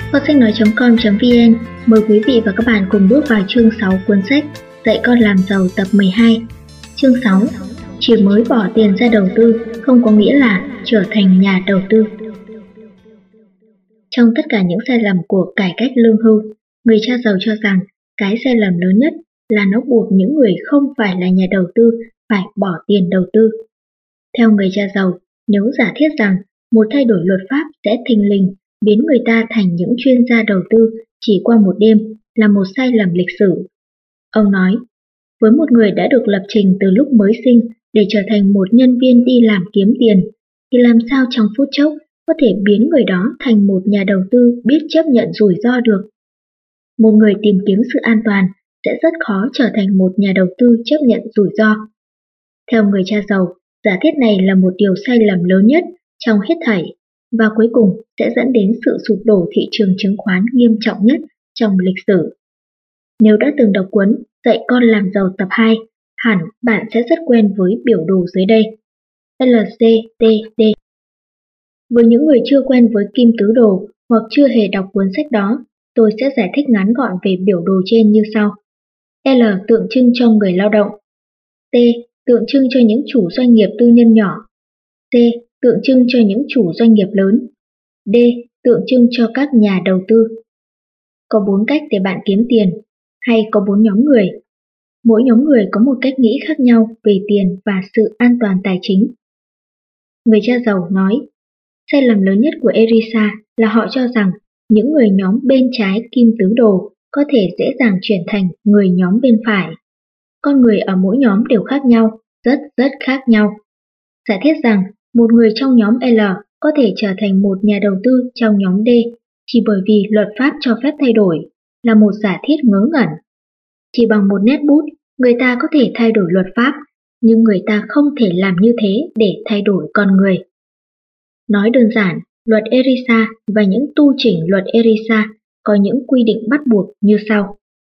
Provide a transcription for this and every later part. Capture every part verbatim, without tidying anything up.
Kho sách nói chấm com chấm vn mời quý vị và các bạn cùng bước vào chương sáu cuốn sách Dạy con làm giàu tập mười hai. Chương sáu. Chỉ mới bỏ tiền ra đầu tư không có nghĩa là trở thành nhà đầu tư. Trong tất cả những sai lầm của cải cách lương hưu, người cha giàu cho rằng cái sai lầm lớn nhất là nó buộc những người không phải là nhà đầu tư phải bỏ tiền đầu tư. Theo người cha giàu, nếu giả thiết rằng một thay đổi luật pháp sẽ thình lình biến người ta thành những chuyên gia đầu tư chỉ qua một đêm là một sai lầm lịch sử. Ông nói, với một người đã được lập trình từ lúc mới sinh để trở thành một nhân viên đi làm kiếm tiền, thì làm sao trong phút chốc có thể biến người đó thành một nhà đầu tư biết chấp nhận rủi ro được. Một người tìm kiếm sự an toàn sẽ rất khó trở thành một nhà đầu tư chấp nhận rủi ro. Theo người cha giàu, giả thiết này là một điều sai lầm lớn nhất trong hết thảy, và cuối cùng sẽ dẫn đến sự sụp đổ thị trường chứng khoán nghiêm trọng nhất trong lịch sử. Nếu đã từng đọc cuốn Dạy con làm giàu tập hai, hẳn bạn sẽ rất quen với biểu đồ dưới đây. lờ xê tê đê. Với những người chưa quen với kim tứ đồ hoặc chưa hề đọc cuốn sách đó, tôi sẽ giải thích ngắn gọn về biểu đồ trên như sau. L tượng trưng cho người lao động. T tượng trưng cho những chủ doanh nghiệp tư nhân nhỏ. C tượng trưng cho những chủ doanh nghiệp lớn. D tượng trưng cho các nhà đầu tư. Có bốn cách để bạn kiếm tiền, hay có bốn nhóm người. Mỗi nhóm người có một cách nghĩ khác nhau về tiền và sự an toàn tài chính. Người cha giàu nói, sai lầm lớn nhất của Erisa là họ cho rằng những người nhóm bên trái kim tứ đồ có thể dễ dàng chuyển thành người nhóm bên phải. Con người ở mỗi nhóm đều khác nhau, rất rất khác nhau. Giả thiết rằng một người trong nhóm L có thể trở thành một nhà đầu tư trong nhóm D chỉ bởi vì luật pháp cho phép thay đổi, là một giả thiết ngớ ngẩn. Chỉ bằng một nét bút, người ta có thể thay đổi luật pháp, nhưng người ta không thể làm như thế để thay đổi con người. Nói đơn giản, luật Erisa và những tu chỉnh luật Erisa có những quy định bắt buộc như sau.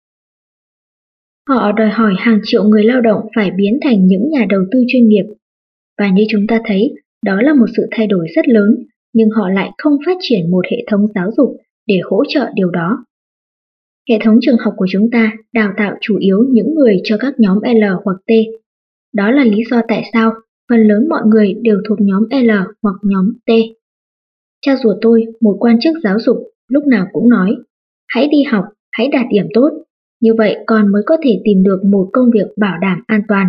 Họ đòi hỏi hàng triệu người lao động phải biến thành những nhà đầu tư chuyên nghiệp. Và như chúng ta thấy, đó là một sự thay đổi rất lớn, nhưng họ lại không phát triển một hệ thống giáo dục để hỗ trợ điều đó. Hệ thống trường học của chúng ta đào tạo chủ yếu những người cho các nhóm L hoặc T. Đó là lý do tại sao phần lớn mọi người đều thuộc nhóm L hoặc nhóm T. Cha ruột tôi, một quan chức giáo dục, lúc nào cũng nói, hãy đi học, hãy đạt điểm tốt, như vậy con mới có thể tìm được một công việc bảo đảm an toàn.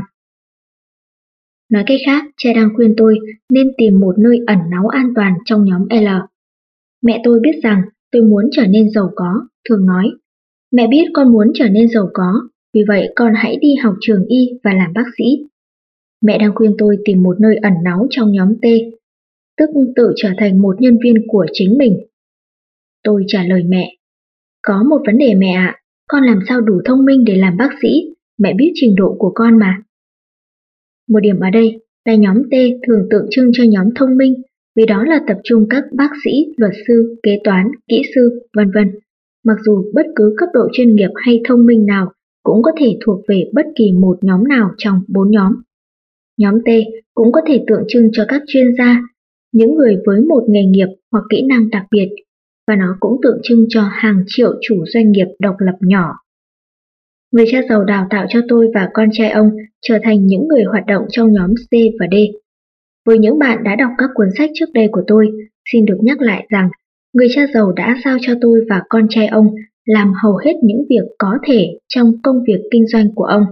Nói cách khác, cha đang khuyên tôi nên tìm một nơi ẩn náu an toàn trong nhóm L. Mẹ tôi biết rằng tôi muốn trở nên giàu có, thường nói, mẹ biết con muốn trở nên giàu có, vì vậy con hãy đi học trường y và làm bác sĩ. Mẹ đang khuyên tôi tìm một nơi ẩn náu trong nhóm T, tức tự trở thành một nhân viên của chính mình. Tôi trả lời mẹ, có một vấn đề mẹ ạ, con làm sao đủ thông minh để làm bác sĩ, mẹ biết trình độ của con mà. Một điểm ở đây là nhóm T thường tượng trưng cho nhóm thông minh, vì đó là tập trung các bác sĩ, luật sư, kế toán, kỹ sư, vân vân. Mặc dù bất cứ cấp độ chuyên nghiệp hay thông minh nào cũng có thể thuộc về bất kỳ một nhóm nào trong bốn nhóm. Nhóm T cũng có thể tượng trưng cho các chuyên gia, những người với một nghề nghiệp hoặc kỹ năng đặc biệt, và nó cũng tượng trưng cho hàng triệu chủ doanh nghiệp độc lập nhỏ. Người cha giàu đào tạo cho tôi và con trai ông trở thành những người hoạt động trong nhóm C và D. Với những bạn đã đọc các cuốn sách trước đây của tôi, xin được nhắc lại rằng người cha giàu đã giao cho tôi và con trai ông làm hầu hết những việc có thể trong công việc kinh doanh của ông.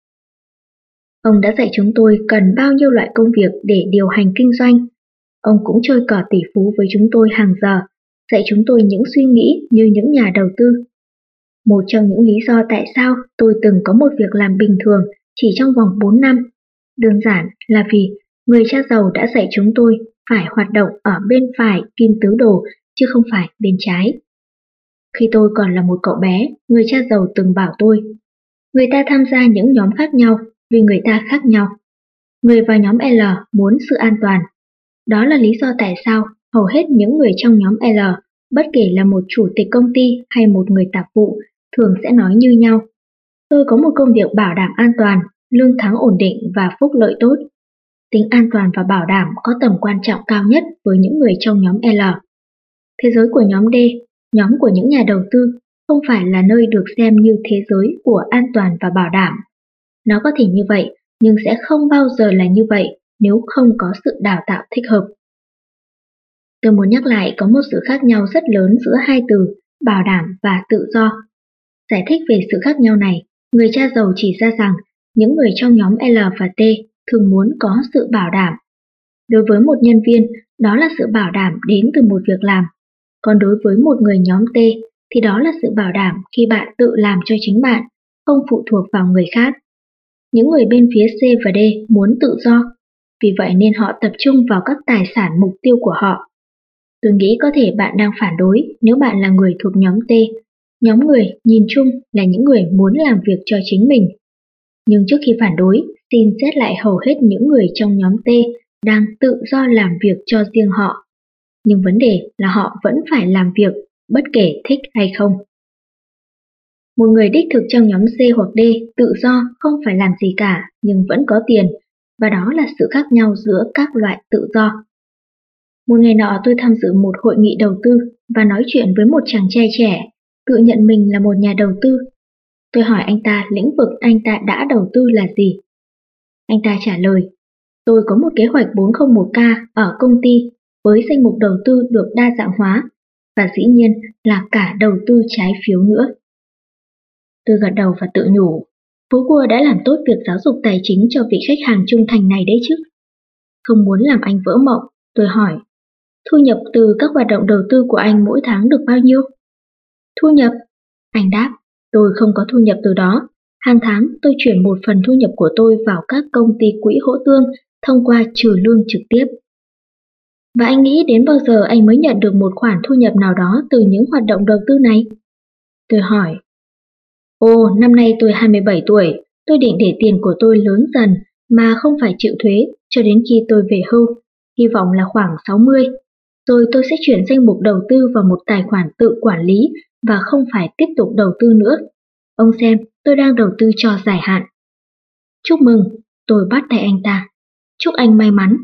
Ông đã dạy chúng tôi cần bao nhiêu loại công việc để điều hành kinh doanh. Ông cũng chơi cờ tỷ phú với chúng tôi hàng giờ, dạy chúng tôi những suy nghĩ như những nhà đầu tư. Một trong những lý do tại sao tôi từng có một việc làm bình thường chỉ trong vòng bốn năm, đơn giản là vì người cha giàu đã dạy chúng tôi phải hoạt động ở bên phải kim tứ đồ chứ không phải bên trái. Khi tôi còn là một cậu bé, người cha giàu từng bảo tôi, người ta tham gia những nhóm khác nhau vì người ta khác nhau. Người vào nhóm L muốn sự an toàn. Đó là lý do tại sao hầu hết những người trong nhóm L, bất kể là một chủ tịch công ty hay một người tạp vụ, thường sẽ nói như nhau. Tôi có một công việc bảo đảm an toàn, lương tháng ổn định và phúc lợi tốt. Tính an toàn và bảo đảm có tầm quan trọng cao nhất với những người trong nhóm L. Thế giới của nhóm D, nhóm của những nhà đầu tư không phải là nơi được xem như thế giới của an toàn và bảo đảm. Nó có thể như vậy, nhưng sẽ không bao giờ là như vậy nếu không có sự đào tạo thích hợp. Tôi muốn nhắc lại có một sự khác nhau rất lớn giữa hai từ bảo đảm và tự do. Giải thích về sự khác nhau này, người cha giàu chỉ ra rằng những người trong nhóm L và T thường muốn có sự bảo đảm. Đối với một nhân viên, đó là sự bảo đảm đến từ một việc làm. Còn đối với một người nhóm T thì đó là sự bảo đảm khi bạn tự làm cho chính bạn, không phụ thuộc vào người khác. Những người bên phía C và D muốn tự do, vì vậy nên họ tập trung vào các tài sản mục tiêu của họ. Tôi nghĩ có thể bạn đang phản đối nếu bạn là người thuộc nhóm T. Nhóm người nhìn chung là những người muốn làm việc cho chính mình. Nhưng trước khi phản đối, xin xét lại hầu hết những người trong nhóm T đang tự do làm việc cho riêng họ. Nhưng vấn đề là họ vẫn phải làm việc, bất kể thích hay không. Một người đích thực trong nhóm C hoặc D tự do không phải làm gì cả nhưng vẫn có tiền, và đó là sự khác nhau giữa các loại tự do. Một ngày nọ tôi tham dự một hội nghị đầu tư và nói chuyện với một chàng trai trẻ, tự nhận mình là một nhà đầu tư. Tôi hỏi anh ta lĩnh vực anh ta đã đầu tư là gì. Anh ta trả lời, tôi có một kế hoạch bốn không một K ở công ty với danh mục đầu tư được đa dạng hóa, và dĩ nhiên là cả đầu tư trái phiếu nữa. Tôi gật đầu và tự nhủ, Phú Cua đã làm tốt việc giáo dục tài chính cho vị khách hàng trung thành này đấy chứ. Không muốn làm anh vỡ mộng, tôi hỏi, thu nhập từ các hoạt động đầu tư của anh mỗi tháng được bao nhiêu? Thu nhập? Anh đáp, tôi không có thu nhập từ đó. Hàng tháng tôi chuyển một phần thu nhập của tôi vào các công ty quỹ hỗ tương thông qua trừ lương trực tiếp. Và anh nghĩ đến bao giờ anh mới nhận được một khoản thu nhập nào đó từ những hoạt động đầu tư này? Tôi hỏi. Ồ, năm nay tôi hai mươi bảy tuổi, tôi định để tiền của tôi lớn dần mà không phải chịu thuế cho đến khi tôi về hưu, hy vọng là khoảng sáu mươi. Rồi tôi sẽ chuyển danh mục đầu tư vào một tài khoản tự quản lý và không phải tiếp tục đầu tư nữa. Ông xem, tôi đang đầu tư cho dài hạn. Chúc mừng, tôi bắt tay anh ta. Chúc anh may mắn.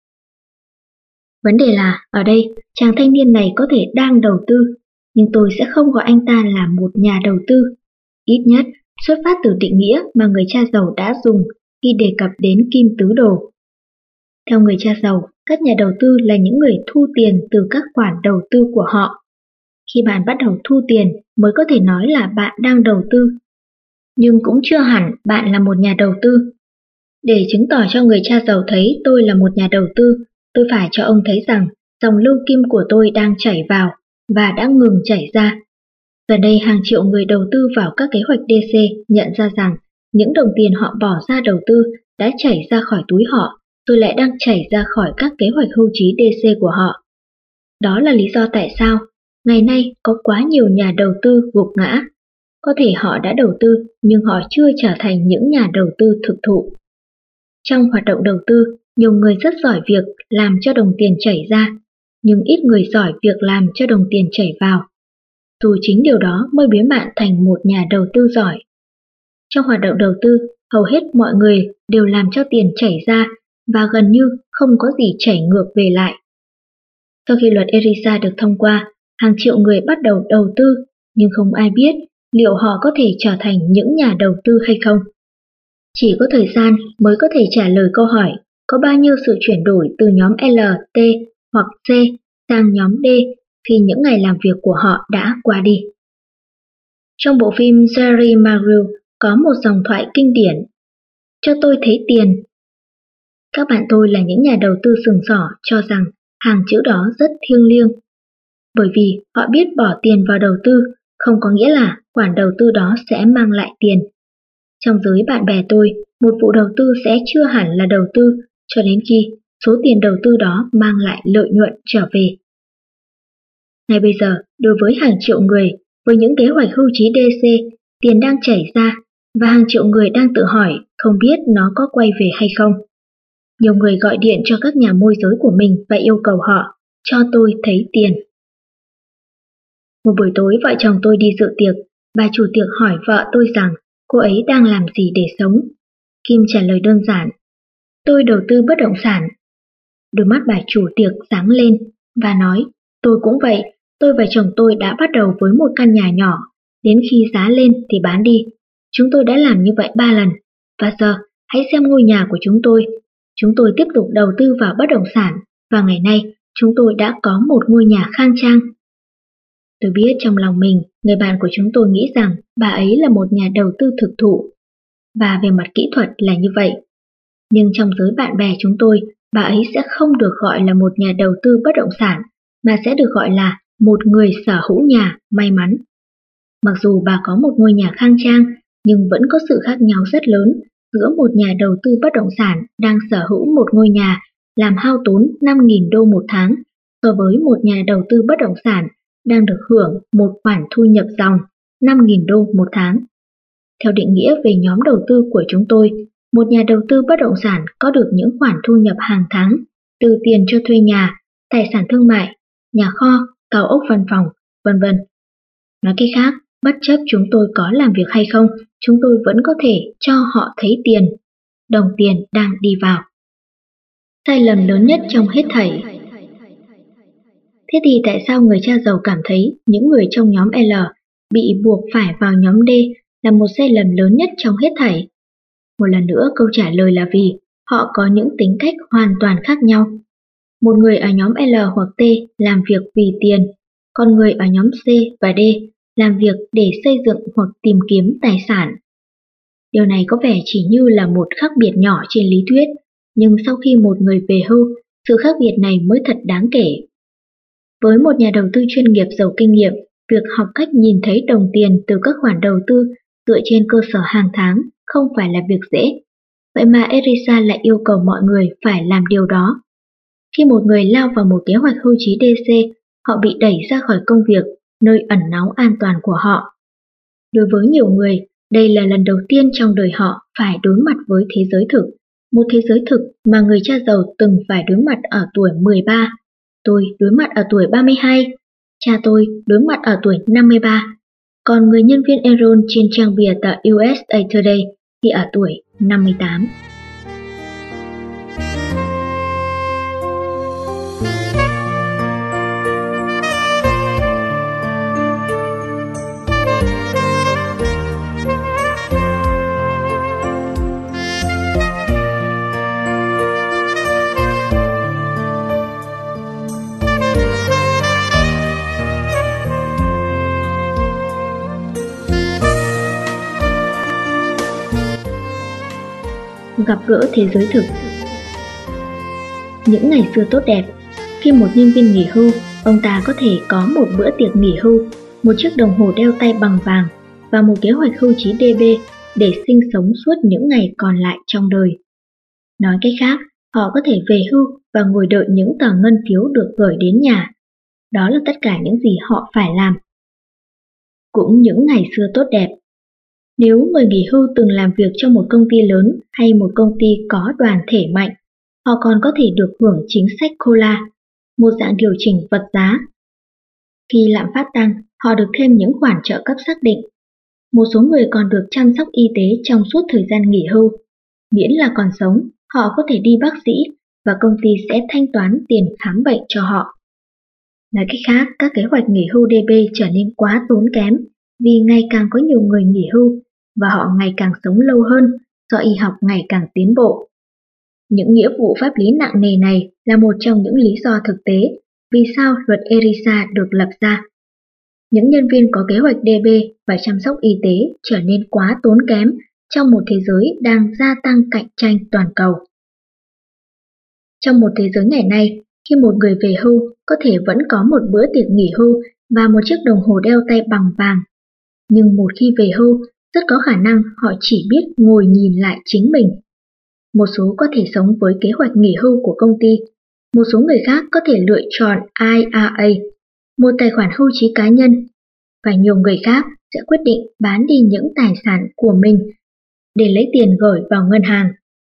Vấn đề là, ở đây, chàng thanh niên này có thể đang đầu tư, nhưng tôi sẽ không gọi anh ta là một nhà đầu tư. Ít nhất, xuất phát từ định nghĩa mà người cha giàu đã dùng khi đề cập đến kim tứ đồ. Theo người cha giàu, các nhà đầu tư là những người thu tiền từ các khoản đầu tư của họ. Khi bạn bắt đầu thu tiền mới có thể nói là bạn đang đầu tư. Nhưng cũng chưa hẳn bạn là một nhà đầu tư. Để chứng tỏ cho người cha giàu thấy tôi là một nhà đầu tư, tôi phải cho ông thấy rằng dòng lưu kim của tôi đang chảy vào và đã ngừng chảy ra. Gần đây hàng triệu người đầu tư vào các kế hoạch đê xê nhận ra rằng những đồng tiền họ bỏ ra đầu tư đã chảy ra khỏi túi họ, rồi lại đang chảy ra khỏi các kế hoạch hưu trí đê xê của họ. Đó là lý do tại sao ngày nay có quá nhiều nhà đầu tư gục ngã. Có thể họ đã đầu tư nhưng họ chưa trở thành những nhà đầu tư thực thụ. Trong hoạt động đầu tư, nhiều người rất giỏi việc làm cho đồng tiền chảy ra, nhưng ít người giỏi việc làm cho đồng tiền chảy vào. Dù chính điều đó mới biến bạn thành một nhà đầu tư giỏi. Trong hoạt động đầu tư, hầu hết mọi người đều làm cho tiền chảy ra và gần như không có gì chảy ngược về lại. Sau khi luật ERISA được thông qua, hàng triệu người bắt đầu đầu tư, nhưng không ai biết liệu họ có thể trở thành những nhà đầu tư hay không. Chỉ có thời gian mới có thể trả lời câu hỏi có bao nhiêu sự chuyển đổi từ nhóm L, T hoặc C sang nhóm D khi những ngày làm việc của họ đã qua đi. Trong bộ phim Jerry Maguire có một dòng thoại kinh điển: cho tôi thấy tiền. Các bạn tôi là những nhà đầu tư sừng sỏ cho rằng hàng chữ đó rất thiêng liêng. Bởi vì họ biết bỏ tiền vào đầu tư không có nghĩa là khoản đầu tư đó sẽ mang lại tiền. Trong giới bạn bè tôi, một vụ đầu tư sẽ chưa hẳn là đầu tư cho đến khi số tiền đầu tư đó mang lại lợi nhuận trở về. Ngay bây giờ, đối với hàng triệu người, với những kế hoạch hưu trí đê xê, tiền đang chảy ra và hàng triệu người đang tự hỏi không biết nó có quay về hay không. Nhiều người gọi điện cho các nhà môi giới của mình và yêu cầu họ cho tôi thấy tiền. Một buổi tối vợ chồng tôi đi dự tiệc, bà chủ tiệc hỏi vợ tôi rằng cô ấy đang làm gì để sống. Kim trả lời đơn giản: tôi đầu tư bất động sản. Đôi mắt bà chủ tiệc sáng lên và nói: tôi cũng vậy, tôi và chồng tôi đã bắt đầu với một căn nhà nhỏ, đến khi giá lên thì bán đi. Chúng tôi đã làm như vậy ba lần, và giờ hãy xem ngôi nhà của chúng tôi. Chúng tôi tiếp tục đầu tư vào bất động sản, và ngày nay chúng tôi đã có một ngôi nhà khang trang. Tôi biết trong lòng mình, người bạn của chúng tôi nghĩ rằng bà ấy là một nhà đầu tư thực thụ, và về mặt kỹ thuật là như vậy. Nhưng trong giới bạn bè chúng tôi, bà ấy sẽ không được gọi là một nhà đầu tư bất động sản, mà sẽ được gọi là một người sở hữu nhà may mắn. Mặc dù bà có một ngôi nhà khang trang, nhưng vẫn có sự khác nhau rất lớn giữa một nhà đầu tư bất động sản đang sở hữu một ngôi nhà làm hao tốn năm nghìn đô một tháng so với một nhà đầu tư bất động sản đang được hưởng một khoản thu nhập dòng năm nghìn đô một tháng. Theo định nghĩa về nhóm đầu tư của chúng tôi, một nhà đầu tư bất động sản có được những khoản thu nhập hàng tháng từ tiền cho thuê nhà, tài sản thương mại, nhà kho, cao ốc văn phòng, vân vân. Nói cách khác, bất chấp chúng tôi có làm việc hay không, chúng tôi vẫn có thể cho họ thấy tiền, đồng tiền đang đi vào. Sai lầm lớn nhất trong hết thảy. Thế thì tại sao người cha giàu cảm thấy những người trong nhóm L bị buộc phải vào nhóm D là một sai lầm lớn nhất trong hết thảy? Một lần nữa câu trả lời là vì họ có những tính cách hoàn toàn khác nhau. Một người ở nhóm L hoặc T làm việc vì tiền, còn người ở nhóm C và D làm việc để xây dựng hoặc tìm kiếm tài sản. Điều này có vẻ chỉ như là một khác biệt nhỏ trên lý thuyết, nhưng sau khi một người về hưu, sự khác biệt này mới thật đáng kể. Với một nhà đầu tư chuyên nghiệp giàu kinh nghiệm, việc học cách nhìn thấy đồng tiền từ các khoản đầu tư dựa trên cơ sở hàng tháng không phải là việc dễ. Vậy mà Erisa lại yêu cầu mọi người phải làm điều đó. Khi một người lao vào một kế hoạch hưu trí đê xê, họ bị đẩy ra khỏi công việc, nơi ẩn náu an toàn của họ. Đối với nhiều người, đây là lần đầu tiên trong đời họ phải đối mặt với thế giới thực, một thế giới thực mà người cha giàu từng phải đối mặt ở tuổi mười ba. Tôi đối mặt ở tuổi ba mươi hai, cha tôi đối mặt ở tuổi năm mươi ba, còn người nhân viên Enron trên trang bìa tờ u ét a Today thì ở tuổi năm mươi tám. Gặp gỡ thế giới thực. Những ngày xưa tốt đẹp, khi một nhân viên nghỉ hưu, ông ta có thể có một bữa tiệc nghỉ hưu, một chiếc đồng hồ đeo tay bằng vàng và một kế hoạch hưu trí đê bê để sinh sống suốt những ngày còn lại trong đời. Nói cách khác, họ có thể về hưu và ngồi đợi những tờ ngân phiếu được gửi đến nhà. Đó là tất cả những gì họ phải làm. Cũng những ngày xưa tốt đẹp. Nếu người nghỉ hưu từng làm việc cho một công ty lớn hay một công ty có đoàn thể mạnh, họ còn có thể được hưởng chính sách xê o lờ a, một dạng điều chỉnh vật giá. Khi lạm phát tăng, họ được thêm những khoản trợ cấp xác định. Một số người còn được chăm sóc y tế trong suốt thời gian nghỉ hưu. Miễn là còn sống, họ có thể đi bác sĩ và công ty sẽ thanh toán tiền khám bệnh cho họ. Nói cách khác, các kế hoạch nghỉ hưu đê bê trở nên quá tốn kém vì ngày càng có nhiều người nghỉ hưu và họ ngày càng sống lâu hơn do y học ngày càng tiến bộ. Những nghĩa vụ pháp lý nặng nề này là một trong những lý do thực tế vì sao luật Erisa được lập ra. Những nhân viên có kế hoạch đê bê và chăm sóc y tế trở nên quá tốn kém trong một thế giới đang gia tăng cạnh tranh toàn cầu. Trong một thế giới ngày nay, khi một người về hưu có thể vẫn có một bữa tiệc nghỉ hưu và một chiếc đồng hồ đeo tay bằng vàng. Nhưng một khi về hưu, rất có khả năng họ chỉ biết ngồi nhìn lại chính mình. Một số có thể sống với kế hoạch nghỉ hưu của công ty. Một số người khác có thể lựa chọn i rờ a, một tài khoản hưu trí cá nhân. Và nhiều người khác sẽ quyết định bán đi những tài sản của mình để lấy tiền gửi vào ngân hàng.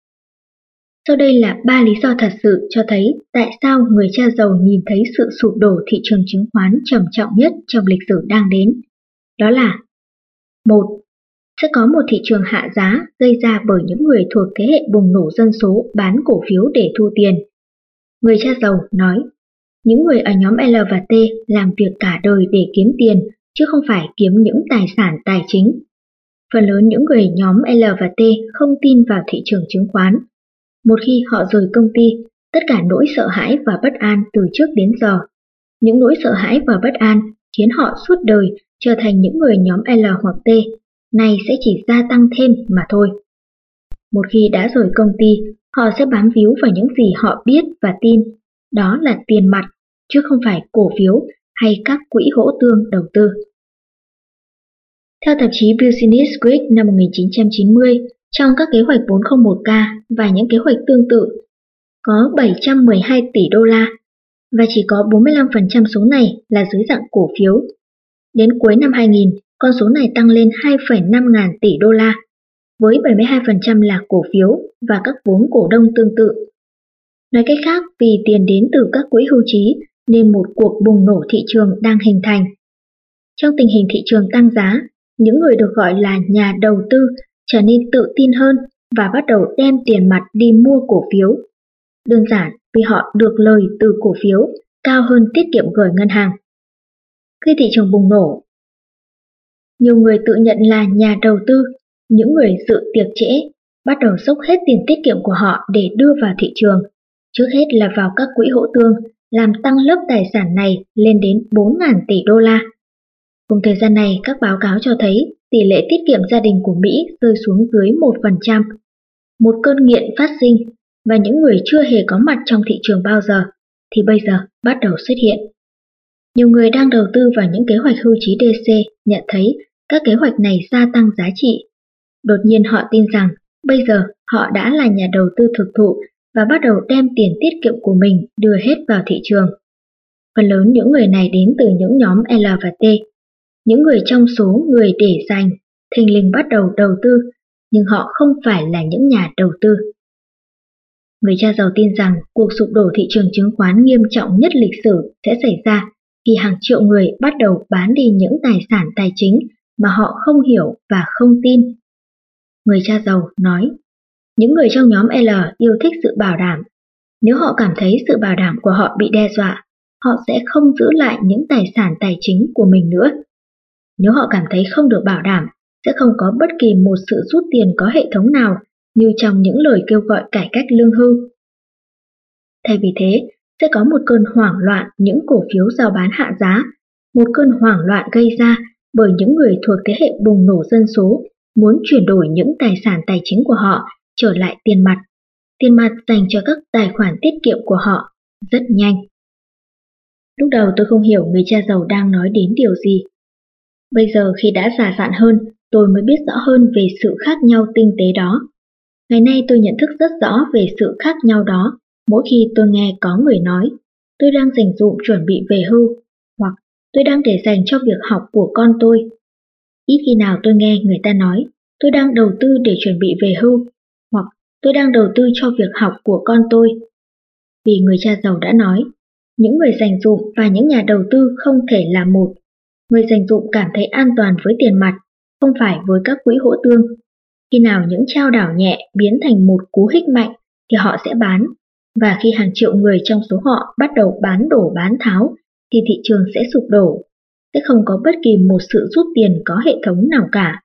Sau đây là ba lý do thật sự cho thấy tại sao người cha giàu nhìn thấy sự sụp đổ thị trường chứng khoán trầm trọng nhất trong lịch sử đang đến. Đó là: một. Sẽ có một thị trường hạ giá gây ra bởi những người thuộc thế hệ bùng nổ dân số bán cổ phiếu để thu tiền. Người cha giàu nói, Những người ở nhóm L và T làm việc cả đời để kiếm tiền, chứ không phải kiếm những tài sản tài chính. Phần lớn những người nhóm L và T không tin vào thị trường chứng khoán. Một khi họ rời công ty, tất cả nỗi sợ hãi và bất an từ trước đến giờ. Những nỗi sợ hãi và bất an khiến họ suốt đời trở thành những người nhóm L hoặc T, này sẽ chỉ gia tăng thêm mà thôi. Một khi đã rời công ty, họ sẽ bám víu vào những gì họ biết và tin, đó là tiền mặt, chứ không phải cổ phiếu hay các quỹ hỗ tương đầu tư. Theo tạp chí Business Week năm một nghìn chín trăm chín mươi, trong các kế hoạch bốn không một K và những kế hoạch tương tự, có bảy trăm mười hai tỷ đô la, và chỉ có bốn mươi lăm phần trăm số này là dưới dạng cổ phiếu. Đến cuối năm hai nghìn, con số này tăng lên hai phẩy năm ngàn tỷ đô la, với bảy mươi hai phần trăm là cổ phiếu và các vốn cổ đông tương tự. Nói cách khác, vì tiền đến từ các quỹ hưu trí nên một cuộc bùng nổ thị trường đang hình thành. Trong tình hình thị trường tăng giá, những người được gọi là nhà đầu tư trở nên tự tin hơn và bắt đầu đem tiền mặt đi mua cổ phiếu. Đơn giản vì họ được lời từ cổ phiếu cao hơn tiết kiệm gửi ngân hàng. Khi thị trường bùng nổ, nhiều người tự nhận là nhà đầu tư, những người dự tiệc trễ bắt đầu xốc hết tiền tiết kiệm của họ để đưa vào thị trường, trước hết là vào các quỹ hỗ tương, làm tăng lớp tài sản này lên đến bốn nghìn tỷ đô la. Cùng thời gian này, các báo cáo cho thấy tỷ lệ tiết kiệm gia đình của Mỹ rơi xuống dưới một phần trăm. Một cơn nghiện phát sinh, và những người chưa hề có mặt trong thị trường bao giờ thì bây giờ bắt đầu xuất hiện. Nhiều người đang đầu tư vào những kế hoạch hưu trí đê xê nhận thấy các kế hoạch này gia tăng giá trị. Đột nhiên họ tin rằng bây giờ họ đã là nhà đầu tư thực thụ và bắt đầu đem tiền tiết kiệm của mình đưa hết vào thị trường. Phần lớn những người này đến từ những nhóm L và T. Những người trong số người để dành thình lình bắt đầu đầu tư, nhưng họ không phải là những nhà đầu tư. Người cha giàu tin rằng cuộc sụp đổ thị trường chứng khoán nghiêm trọng nhất lịch sử sẽ xảy ra khi hàng triệu người bắt đầu bán đi những tài sản tài chính mà họ không hiểu và không tin. Người cha giàu nói, những người trong nhóm L yêu thích sự bảo đảm. Nếu họ cảm thấy sự bảo đảm của họ bị đe dọa, họ sẽ không giữ lại những tài sản tài chính của mình nữa. Nếu họ cảm thấy không được bảo đảm, sẽ không có bất kỳ một sự rút tiền có hệ thống nào như trong những lời kêu gọi cải cách lương hưu. Thay vì thế, sẽ có một cơn hoảng loạn những cổ phiếu rao bán hạ giá, một cơn hoảng loạn gây ra bởi những người thuộc thế hệ bùng nổ dân số muốn chuyển đổi những tài sản tài chính của họ trở lại tiền mặt, tiền mặt dành cho các tài khoản tiết kiệm của họ rất nhanh. Lúc đầu tôi không hiểu người cha giàu đang nói đến điều gì. Bây giờ khi đã già dặn hơn, tôi mới biết rõ hơn về sự khác nhau tinh tế đó. Ngày nay tôi nhận thức rất rõ về sự khác nhau đó mỗi khi tôi nghe có người nói tôi đang dành dụm chuẩn bị về hưu, hoặc tôi đang để dành cho việc học của con tôi. Ít khi nào tôi nghe người ta nói tôi đang đầu tư để chuẩn bị về hưu, hoặc tôi đang đầu tư cho việc học của con tôi. Vì người cha giàu đã nói, những người dành dụm và những nhà đầu tư không thể là một. Người dành dụm cảm thấy an toàn với tiền mặt, không phải với các quỹ hỗ tương. Khi nào những trao đảo nhẹ biến thành một cú hích mạnh thì họ sẽ bán, và khi hàng triệu người trong số họ bắt đầu bán đổ bán tháo thì thị trường sẽ sụp đổ, sẽ không có bất kỳ một sự rút tiền có hệ thống nào cả.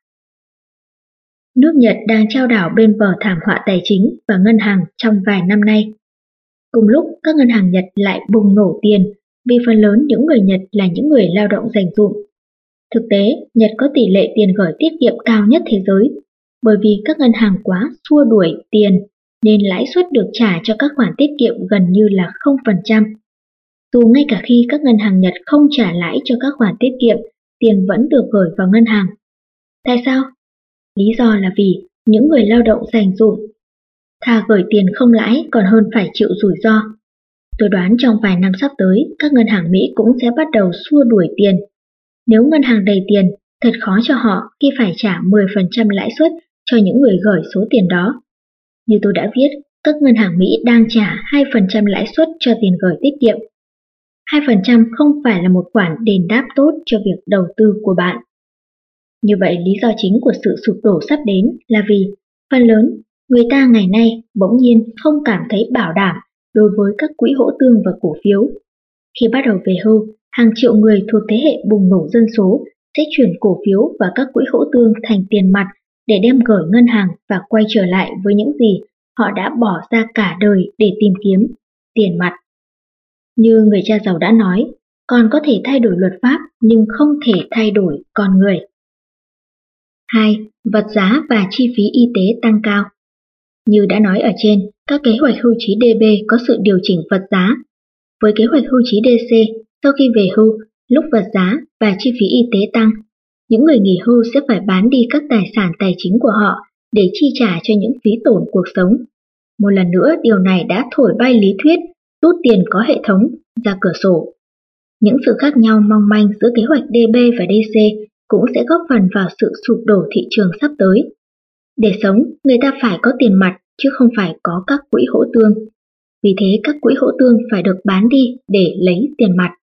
Nước Nhật đang trao đảo bên bờ thảm họa tài chính và ngân hàng trong vài năm nay. Cùng lúc các ngân hàng Nhật lại bùng nổ tiền vì phần lớn những người Nhật là những người lao động dành dụm. Thực tế, Nhật có tỷ lệ tiền gửi tiết kiệm cao nhất thế giới, bởi vì các ngân hàng quá xua đuổi tiền nên lãi suất được trả cho các khoản tiết kiệm gần như là không phần trăm. Dù ngay cả khi các ngân hàng Nhật không trả lãi cho các khoản tiết kiệm, tiền vẫn được gửi vào ngân hàng. Tại sao? Lý do là vì những người lao động dành dụm thà gửi tiền không lãi còn hơn phải chịu rủi ro. Tôi đoán trong vài năm sắp tới, các ngân hàng Mỹ cũng sẽ bắt đầu xua đuổi tiền. Nếu ngân hàng đầy tiền, thật khó cho họ khi phải trả mười phần trăm lãi suất cho những người gửi số tiền đó. Như tôi đã viết, các ngân hàng Mỹ đang trả hai phần trăm lãi suất cho tiền gửi tiết kiệm. hai phần trăm không phải là một khoản đền đáp tốt cho việc đầu tư của bạn. Như vậy, lý do chính của sự sụp đổ sắp đến là vì, phần lớn, người ta ngày nay bỗng nhiên không cảm thấy bảo đảm đối với các quỹ hỗ tương và cổ phiếu. Khi bắt đầu về hưu, hàng triệu người thuộc thế hệ bùng nổ dân số sẽ chuyển cổ phiếu và các quỹ hỗ tương thành tiền mặt để đem gửi ngân hàng và quay trở lại với những gì họ đã bỏ ra cả đời để tìm kiếm, tiền mặt. Như người cha giàu đã nói, còn có thể thay đổi luật pháp nhưng không thể thay đổi con người. hai. Vật giá và chi phí y tế tăng cao. Như đã nói ở trên, các kế hoạch hưu trí đê bê có sự điều chỉnh vật giá. Với kế hoạch hưu trí đê xê, sau khi về hưu, lúc vật giá và chi phí y tế tăng, những người nghỉ hưu sẽ phải bán đi các tài sản tài chính của họ để chi trả cho những phí tổn cuộc sống. Một lần nữa, điều này đã thổi bay lý thuyết rút tiền có hệ thống ra cửa sổ. Những sự khác nhau mong manh giữa kế hoạch đê bê và đê xê cũng sẽ góp phần vào sự sụp đổ thị trường sắp tới. Để sống, người ta phải có tiền mặt chứ không phải có các quỹ hỗ tương. Vì thế các quỹ hỗ tương phải được bán đi để lấy tiền mặt.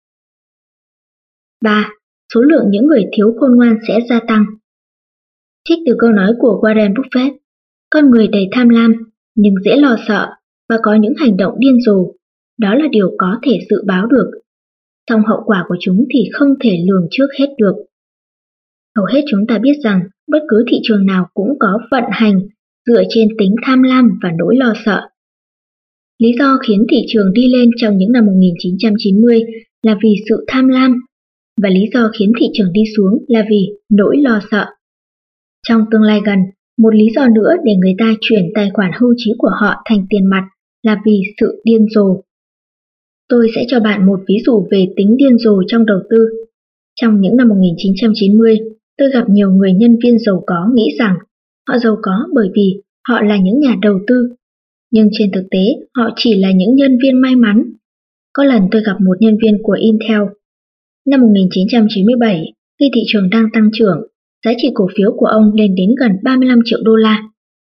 ba. Số lượng những người thiếu khôn ngoan sẽ gia tăng. Trích từ câu nói của Warren Buffett, con người đầy tham lam nhưng dễ lo sợ và có những hành động điên rồ, đó là điều có thể dự báo được. Song hậu quả của chúng thì không thể lường trước hết được. Hầu hết chúng ta biết rằng bất cứ thị trường nào cũng có vận hành dựa trên tính tham lam và nỗi lo sợ. Lý do khiến thị trường đi lên trong những năm một nghìn chín trăm chín mươi là vì sự tham lam, và lý do khiến thị trường đi xuống là vì nỗi lo sợ. Trong tương lai gần, một lý do nữa để người ta chuyển tài khoản hưu trí của họ thành tiền mặt là vì sự điên rồ. Tôi sẽ cho bạn một ví dụ về tính điên rồ trong đầu tư. Trong những năm một nghìn chín trăm chín mươi, tôi gặp nhiều người nhân viên giàu có nghĩ rằng họ giàu có bởi vì họ là những nhà đầu tư. Nhưng trên thực tế, họ chỉ là những nhân viên may mắn. Có lần tôi gặp một nhân viên của Intel. Năm một nghìn chín trăm chín mươi bảy, khi thị trường đang tăng trưởng, giá trị cổ phiếu của ông lên đến gần ba mươi lăm triệu đô la.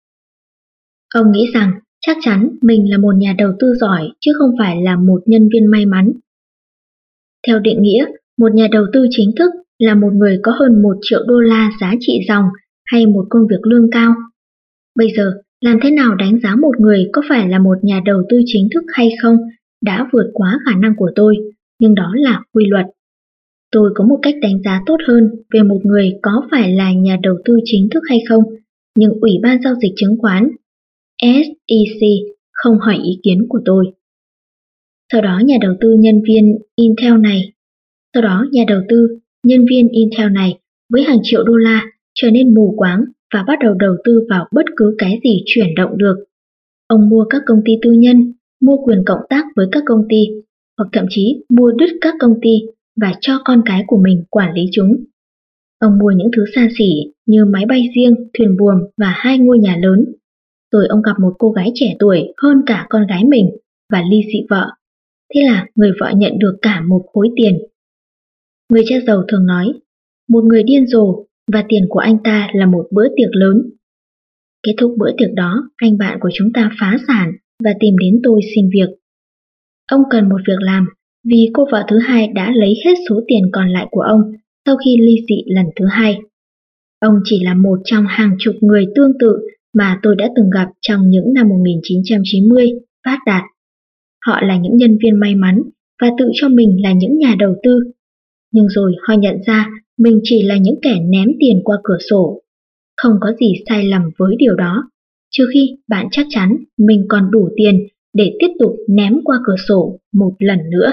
Ông nghĩ rằng chắc chắn mình là một nhà đầu tư giỏi chứ không phải là một nhân viên may mắn. Theo định nghĩa, một nhà đầu tư chính thức là một người có hơn một triệu đô la giá trị dòng hay một công việc lương cao. Bây giờ, làm thế nào đánh giá một người có phải là một nhà đầu tư chính thức hay không đã vượt quá khả năng của tôi, nhưng đó là quy luật. Tôi có một cách đánh giá tốt hơn về một người có phải là nhà đầu tư chính thức hay không, nhưng Ủy ban Giao dịch Chứng khoán ét e xê không hỏi ý kiến của tôi. Sau đó nhà đầu tư nhân viên Intel này, sau đó nhà đầu tư nhân viên Intel này với hàng triệu đô la trở nên mù quáng và bắt đầu đầu tư vào bất cứ cái gì chuyển động được. Ông mua các công ty tư nhân, mua quyền cộng tác với các công ty, hoặc thậm chí mua đứt các công ty và cho con cái của mình quản lý chúng. Ông mua những thứ xa xỉ như máy bay riêng, thuyền buồm và hai ngôi nhà lớn. Rồi ông gặp một cô gái trẻ tuổi hơn cả con gái mình và ly dị vợ. Thế là người vợ nhận được cả một khối tiền. Người cha giàu thường nói, một người điên rồ và tiền của anh ta là một bữa tiệc lớn. Kết thúc bữa tiệc đó, anh bạn của chúng ta phá sản và tìm đến tôi xin việc. Ông cần một việc làm vì cô vợ thứ hai đã lấy hết số tiền còn lại của ông sau khi ly dị lần thứ hai. Ông chỉ là một trong hàng chục người tương tự mà tôi đã từng gặp trong những năm một nghìn chín trăm chín mươi phát đạt. Họ là những nhân viên may mắn và tự cho mình là những nhà đầu tư. Nhưng rồi họ nhận ra mình chỉ là những kẻ ném tiền qua cửa sổ. Không có gì sai lầm với điều đó, trừ khi bạn chắc chắn mình còn đủ tiền để tiếp tục ném qua cửa sổ một lần nữa.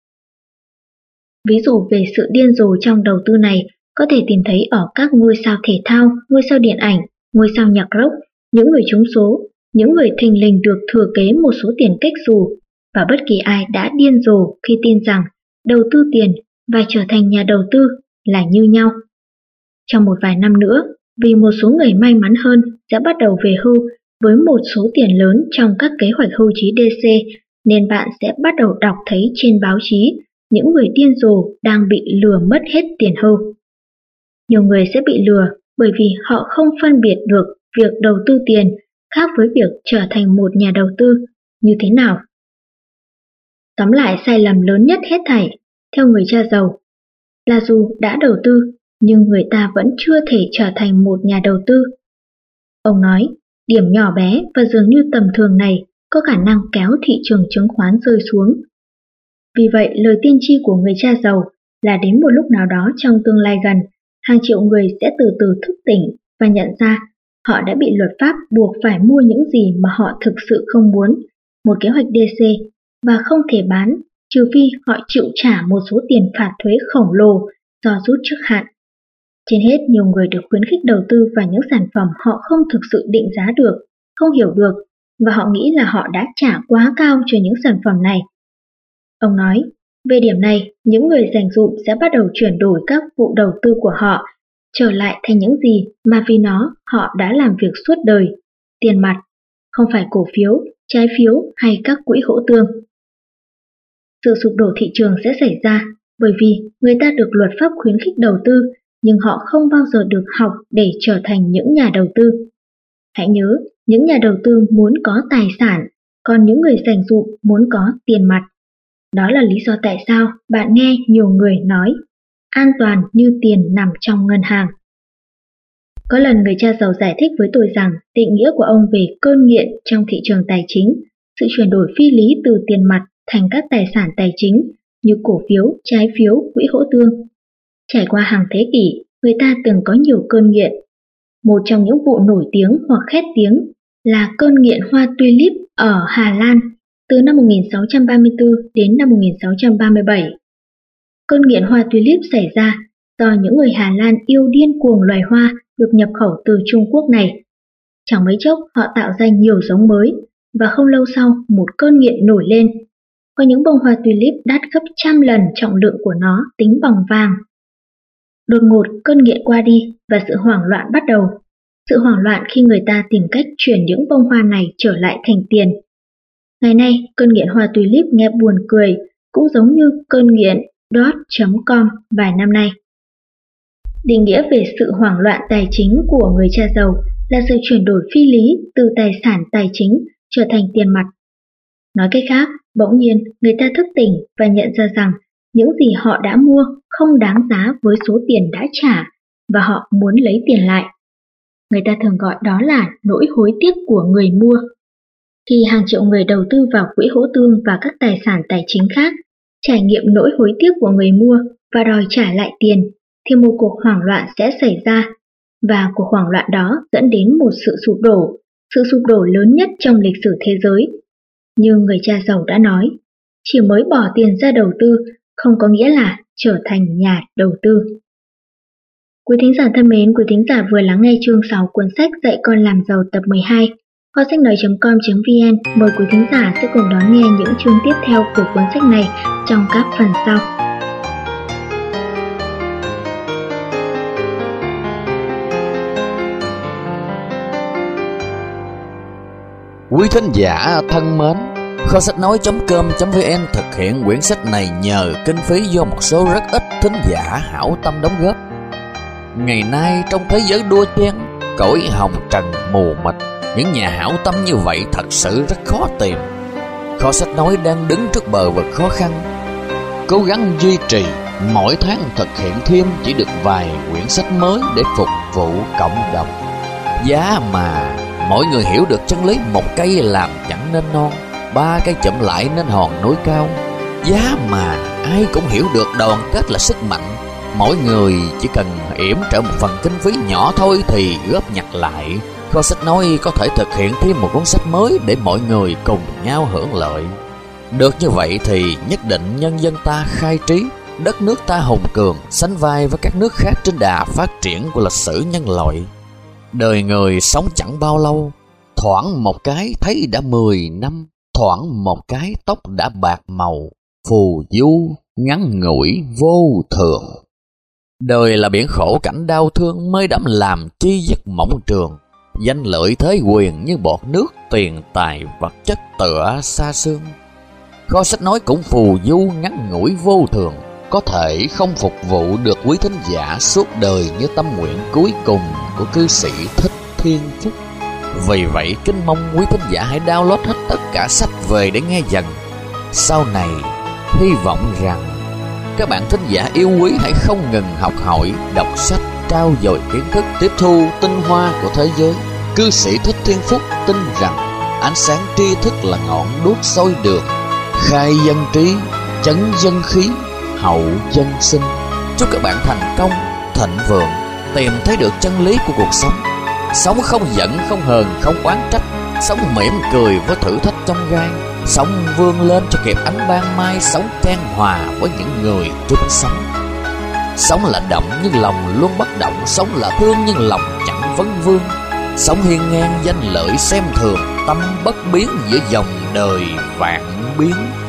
Ví dụ về sự điên rồ trong đầu tư này có thể tìm thấy ở các ngôi sao thể thao, ngôi sao điện ảnh, ngôi sao nhạc rock, những người trúng số, những người thình lình được thừa kế một số tiền kếch xù, và bất kỳ ai đã điên rồ khi tin rằng đầu tư tiền và trở thành nhà đầu tư là như nhau. Trong một vài năm nữa, vì một số người may mắn hơn sẽ bắt đầu về hưu với một số tiền lớn trong các kế hoạch hưu trí đê xê, nên bạn sẽ bắt đầu đọc thấy trên báo chí những người điên rồ đang bị lừa mất hết tiền hưu. Nhiều người sẽ bị lừa bởi vì họ không phân biệt được việc đầu tư tiền khác với việc trở thành một nhà đầu tư như thế nào. Tóm lại, sai lầm lớn nhất hết thảy, theo người cha giàu, là dù đã đầu tư, nhưng người ta vẫn chưa thể trở thành một nhà đầu tư. Ông nói, điểm nhỏ bé và dường như tầm thường này có khả năng kéo thị trường chứng khoán rơi xuống. Vì vậy, lời tiên tri của người cha giàu là đến một lúc nào đó trong tương lai gần, hàng triệu người sẽ từ từ thức tỉnh và nhận ra họ đã bị luật pháp buộc phải mua những gì mà họ thực sự không muốn, một kế hoạch đê xê, và không thể bán, trừ phi họ chịu trả một số tiền phạt thuế khổng lồ do rút trước hạn. Trên hết, nhiều người được khuyến khích đầu tư vào những sản phẩm họ không thực sự định giá được, không hiểu được, và họ nghĩ là họ đã trả quá cao cho những sản phẩm này. Ông nói, về điểm này, những người dành dụm sẽ bắt đầu chuyển đổi các vụ đầu tư của họ trở lại thành những gì mà vì nó họ đã làm việc suốt đời, tiền mặt, không phải cổ phiếu, trái phiếu hay các quỹ hỗ tương. Sự sụp đổ thị trường sẽ xảy ra bởi vì người ta được luật pháp khuyến khích đầu tư, nhưng họ không bao giờ được học để trở thành những nhà đầu tư. Hãy nhớ, những nhà đầu tư muốn có tài sản, còn những người dành dụm muốn có tiền mặt. Đó là lý do tại sao bạn nghe nhiều người nói an toàn như tiền nằm trong ngân hàng. Có lần người cha giàu giải thích với tôi rằng định nghĩa của ông về cơn nghiện trong thị trường tài chính, sự chuyển đổi phi lý từ tiền mặt thành các tài sản tài chính như cổ phiếu, trái phiếu, quỹ hỗ tương. Trải qua hàng thế kỷ, người ta từng có nhiều cơn nghiện. Một trong những vụ nổi tiếng hoặc khét tiếng là cơn nghiện hoa tulip ở Hà Lan từ năm một nghìn sáu trăm ba mươi tư đến năm một nghìn sáu trăm ba mươi bảy. Cơn nghiện hoa tulip xảy ra do những người Hà Lan yêu điên cuồng loài hoa được nhập khẩu từ Trung Quốc này. Chẳng mấy chốc họ tạo ra nhiều giống mới, và không lâu sau một cơn nghiện nổi lên. Có những bông hoa tulip đắt gấp trăm lần trọng lượng của nó tính bằng vàng. Đột ngột cơn nghiện qua đi và sự hoảng loạn bắt đầu. Sự hoảng loạn khi người ta tìm cách chuyển những bông hoa này trở lại thành tiền. Ngày nay, cơn nghiện hoa tulip nghe buồn cười, cũng giống như cơn nghiện dot com vài năm nay. Định nghĩa về sự hoảng loạn tài chính của người cha giàu là sự chuyển đổi phi lý từ tài sản tài chính trở thành tiền mặt. Nói cách khác, bỗng nhiên người ta thức tỉnh và nhận ra rằng những gì họ đã mua không đáng giá với số tiền đã trả và họ muốn lấy tiền lại. Người ta thường gọi đó là nỗi hối tiếc của người mua. Khi hàng triệu người đầu tư vào quỹ hỗ tương và các tài sản tài chính khác, trải nghiệm nỗi hối tiếc của người mua và đòi trả lại tiền, thì một cuộc hoảng loạn sẽ xảy ra, và cuộc hoảng loạn đó dẫn đến một sự sụp đổ, sự sụp đổ lớn nhất trong lịch sử thế giới. Như người cha giàu đã nói, chỉ mới bỏ tiền ra đầu tư không có nghĩa là trở thành nhà đầu tư. Quý thính giả thân mến, quý thính giả vừa lắng nghe chương sáu cuốn sách Dạy con làm giàu tập mười hai. Kho sách nói chấm com chấm vn mời quý thính giả sẽ cùng đón nghe những chương tiếp theo của cuốn sách này trong các phần sau. Quý thính giả thân mến, kho sách nói chấm com chấm vn thực hiện quyển sách này nhờ kinh phí do một số rất ít thính giả hảo tâm đóng góp. Ngày nay trong thế giới đua chen, cõi hồng trần mù mịt, những nhà hảo tâm như vậy thật sự rất khó tìm. Kho sách nói đang đứng trước bờ vực khó khăn, cố gắng duy trì, mỗi tháng thực hiện thêm chỉ được vài quyển sách mới để phục vụ cộng đồng. Giá mà mỗi người hiểu được chân lý một cây làm chẳng nên non, ba cây chụm lại nên hòn núi cao. Giá mà ai cũng hiểu được đoàn kết là sức mạnh, mỗi người chỉ cần yểm trợ một phần kinh phí nhỏ thôi thì góp nhặt lại, kho sách nói có thể thực hiện thêm một cuốn sách mới để mọi người cùng nhau hưởng lợi. Được như vậy thì nhất định nhân dân ta khai trí, đất nước ta hùng cường, sánh vai với các nước khác trên đà phát triển của lịch sử nhân loại. Đời người sống chẳng bao lâu, thoảng một cái thấy đã mười năm, thoảng một cái tóc đã bạc màu, phù du, ngắn ngủi, vô thường. Đời là biển khổ cảnh đau thương, mới đắm làm chi giấc mộng trường. Danh lợi thế quyền như bọt nước, tiền tài vật chất tựa xa xương. Kho sách nói cũng phù du ngắn ngủi vô thường, có thể không phục vụ được quý thính giả suốt đời như tâm nguyện cuối cùng của cư sĩ Thích Thiên Phúc. Vì vậy kính mong quý thính giả hãy download hết tất cả sách về để nghe dần. Sau này hy vọng rằng các bạn thính giả yêu quý hãy không ngừng học hỏi, đọc sách, trau dồi kiến thức, tiếp thu tinh hoa của thế giới. Cư sĩ Thích Thiên Phúc tin rằng ánh sáng tri thức là ngọn đuốc soi đường, khai dân trí, chấn dân khí, hậu dân sinh. Chúc các bạn thành công, thịnh vượng, tìm thấy được chân lý của cuộc sống. Sống không giận, không hờn, không oán trách. Sống mỉm cười với thử thách trong gai. Sống vươn lên cho kịp ánh ban mai. Sống can hòa với những người chung sống. Sống là động nhưng lòng luôn bất động. Sống là thương nhưng lòng chẳng vấn vương. Sống hiên ngang danh lợi xem thường, tâm bất biến giữa dòng đời vạn biến.